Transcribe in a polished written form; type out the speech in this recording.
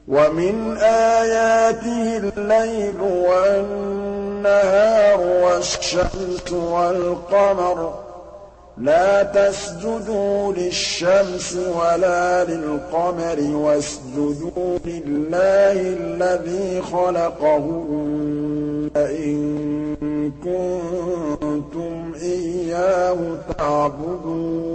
وَمِنْ آيَاتِهِ اللَّيْلُ وَالنَّهَارُ وَالشَّمْسُ وَالْقَمَرُ ۚ لَا تَسْجُدُوا لِلشَّمْسِ وَلَا لِلْقَمَرِ وَاسْجُدُوا لِلَّهِ الَّذِي خَلَقَهُنَّ إِن كُنتُمْ إِيَّاهُ تَعْبُدُونَ